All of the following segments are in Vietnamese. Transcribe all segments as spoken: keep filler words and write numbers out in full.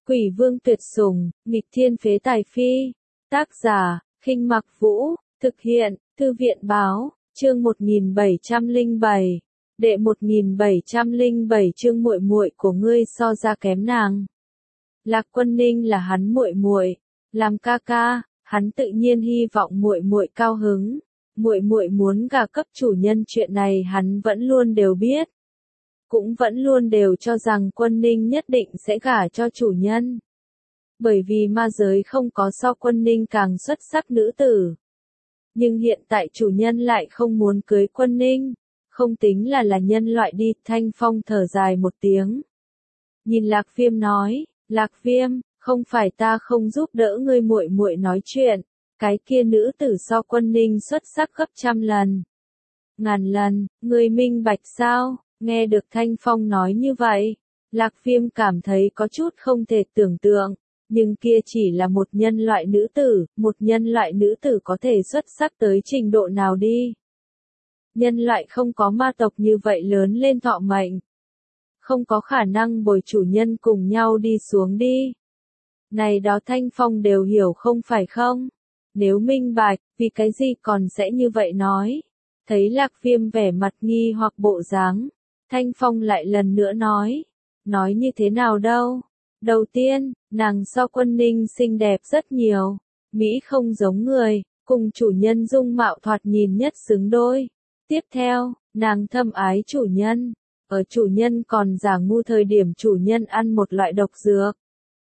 Quỷ vương tuyệt sủng, nghịch thiên phế tài phi. Tác giả, Khinh Mặc Vũ, thực hiện, Thư viện báo, chương một nghìn bảy trăm lẻ bảy. Đệ một nghìn bảy trăm lẻ bảy chương muội muội của ngươi so ra kém nàng. Lạc Quân Ninh là hắn muội muội, làm ca ca, hắn tự nhiên hy vọng muội muội cao hứng. Muội muội muốn gả cấp chủ nhân chuyện này hắn vẫn luôn đều biết. Cũng vẫn luôn đều cho rằng Quân Ninh nhất định sẽ gả cho chủ nhân. Bởi vì ma giới không có so Quân Ninh càng xuất sắc nữ tử. Nhưng hiện tại chủ nhân lại không muốn cưới Quân Ninh. Không tính là là nhân loại đi, Thanh Phong thở dài một tiếng. Nhìn Lạc Viêm nói, Lạc Viêm, không phải ta không giúp đỡ ngươi muội muội nói chuyện, cái kia nữ tử so Quân Ninh xuất sắc gấp trăm lần. Ngàn lần, ngươi minh bạch sao? Nghe được Thanh Phong nói như vậy, Lạc Viêm cảm thấy có chút không thể tưởng tượng, nhưng kia chỉ là một nhân loại nữ tử, một nhân loại nữ tử có thể xuất sắc tới trình độ nào đi. Nhân loại không có ma tộc như vậy lớn lên thọ mệnh. Không có khả năng bồi chủ nhân cùng nhau đi xuống đi. Này đó Thanh Phong đều hiểu không phải không? Nếu minh bạch, vì cái gì còn sẽ như vậy nói? Thấy Lạc Viêm vẻ mặt nghi hoặc bộ dáng, Thanh Phong lại lần nữa nói. Nói như thế nào đâu? Đầu tiên, nàng so Quân Ninh xinh đẹp rất nhiều. Mỹ không giống người, cùng chủ nhân dung mạo thoạt nhìn nhất xứng đôi. Tiếp theo, nàng thâm ái chủ nhân. Ở chủ nhân còn giả ngu thời điểm chủ nhân ăn một loại độc dược.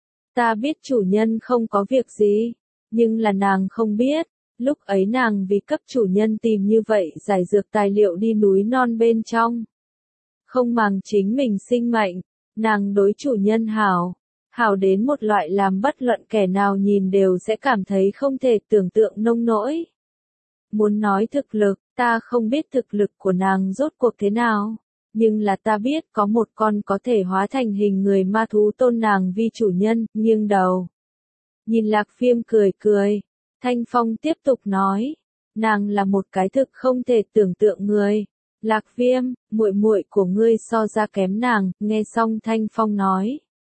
Ta biết chủ nhân không có việc gì, nhưng là nàng không biết. Lúc ấy nàng vì cấp chủ nhân tìm như vậy giải dược tài liệu đi núi non bên trong. Không màng chính mình sinh mệnh, nàng đối chủ nhân hảo. Hảo đến một loại làm bất luận kẻ nào nhìn đều sẽ cảm thấy không thể tưởng tượng nông nỗi. Muốn nói thực lực, ta không biết thực lực của nàng rốt cuộc thế nào. Nhưng là ta biết có một con có thể hóa thành hình người ma thú tôn nàng vi chủ nhân, nghiêng đầu. Nhìn Lạc Viêm cười cười, Thanh Phong tiếp tục nói, nàng là một cái thực không thể tưởng tượng người. Lạc Viêm, muội muội của ngươi so ra kém nàng, nghe xong Thanh Phong nói.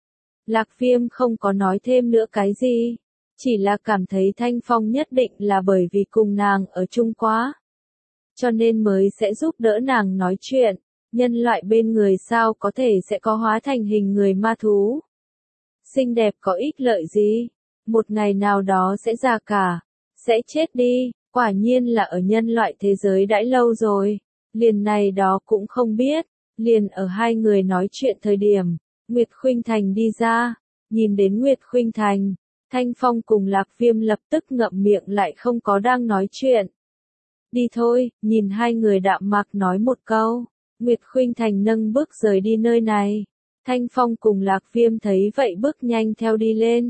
Lạc Viêm không có nói thêm nữa cái gì, chỉ là cảm thấy Thanh Phong nhất định là bởi vì cùng nàng ở chung quá. Cho nên mới sẽ giúp đỡ nàng nói chuyện. Nhân loại bên người sao có thể sẽ có hóa thành hình người ma thú. Xinh đẹp có ích lợi gì? Một ngày nào đó sẽ già cả, sẽ chết đi, quả nhiên là ở nhân loại thế giới đãi lâu rồi. Liền này đó cũng không biết, liền ở hai người nói chuyện thời điểm, Nguyệt Khuynh Thành đi ra, nhìn đến Nguyệt Khuynh Thành, Thanh Phong cùng Lạc Viêm lập tức ngậm miệng lại không có đang nói chuyện. Đi thôi, nhìn hai người đạm mạc nói một câu. Nguyệt Khuynh Thành nâng bước rời đi nơi này. Thanh Phong cùng Lạc Viêm thấy vậy bước nhanh theo đi lên.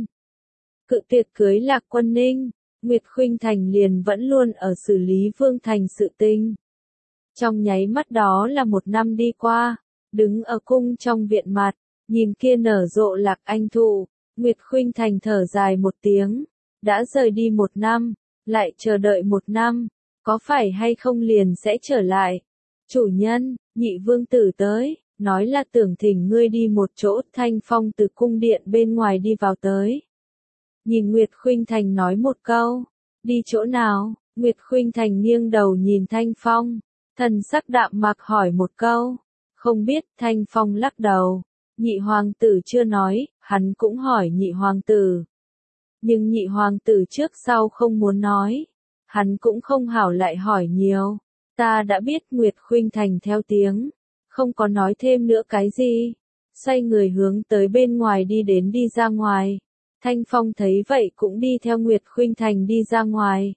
Cự tuyệt cưới Lạc Quân Ninh, Nguyệt Khuynh Thành liền vẫn luôn ở xử lý Vương Thành sự tình. Trong nháy mắt đó là một năm đi qua, đứng ở cung trong viện mặt, nhìn kia nở rộ lạc anh thụ, Nguyệt Khuynh Thành thở dài một tiếng, đã rời đi một năm, lại chờ đợi một năm, có phải hay không liền sẽ trở lại. Chủ nhân, nhị vương tử tới, nói là tưởng thỉnh ngươi đi một chỗ. Thanh Phong từ cung điện bên ngoài đi vào tới. Nhìn Nguyệt Khuynh Thành nói một câu, đi chỗ nào? Nguyệt Khuynh Thành nghiêng đầu nhìn Thanh Phong, thần sắc đạm mạc hỏi một câu, không biết. Thanh Phong lắc đầu, nhị hoàng tử chưa nói, hắn cũng hỏi nhị hoàng tử. Nhưng nhị hoàng tử trước sau không muốn nói, hắn cũng không hảo lại hỏi nhiều. Ta đã biết. Nguyệt Khuynh Thành theo tiếng, không có nói thêm nữa cái gì, xoay người hướng tới bên ngoài đi đến đi ra ngoài. Thanh Phong thấy vậy cũng đi theo Nguyệt Khuynh Thành đi ra ngoài.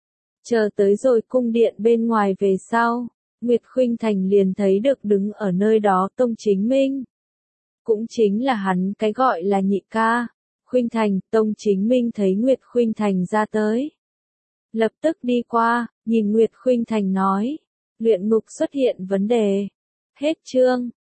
Chờ tới rồi cung điện bên ngoài về sau, Nguyệt Khuynh Thành liền thấy được đứng ở nơi đó Tông Chính Minh. Cũng chính là hắn cái gọi là nhị ca. Khuynh Thành, Tông Chính Minh thấy Nguyệt Khuynh Thành ra tới, lập tức đi qua, nhìn Nguyệt Khuynh Thành nói, luyện ngục xuất hiện vấn đề. Hết chương.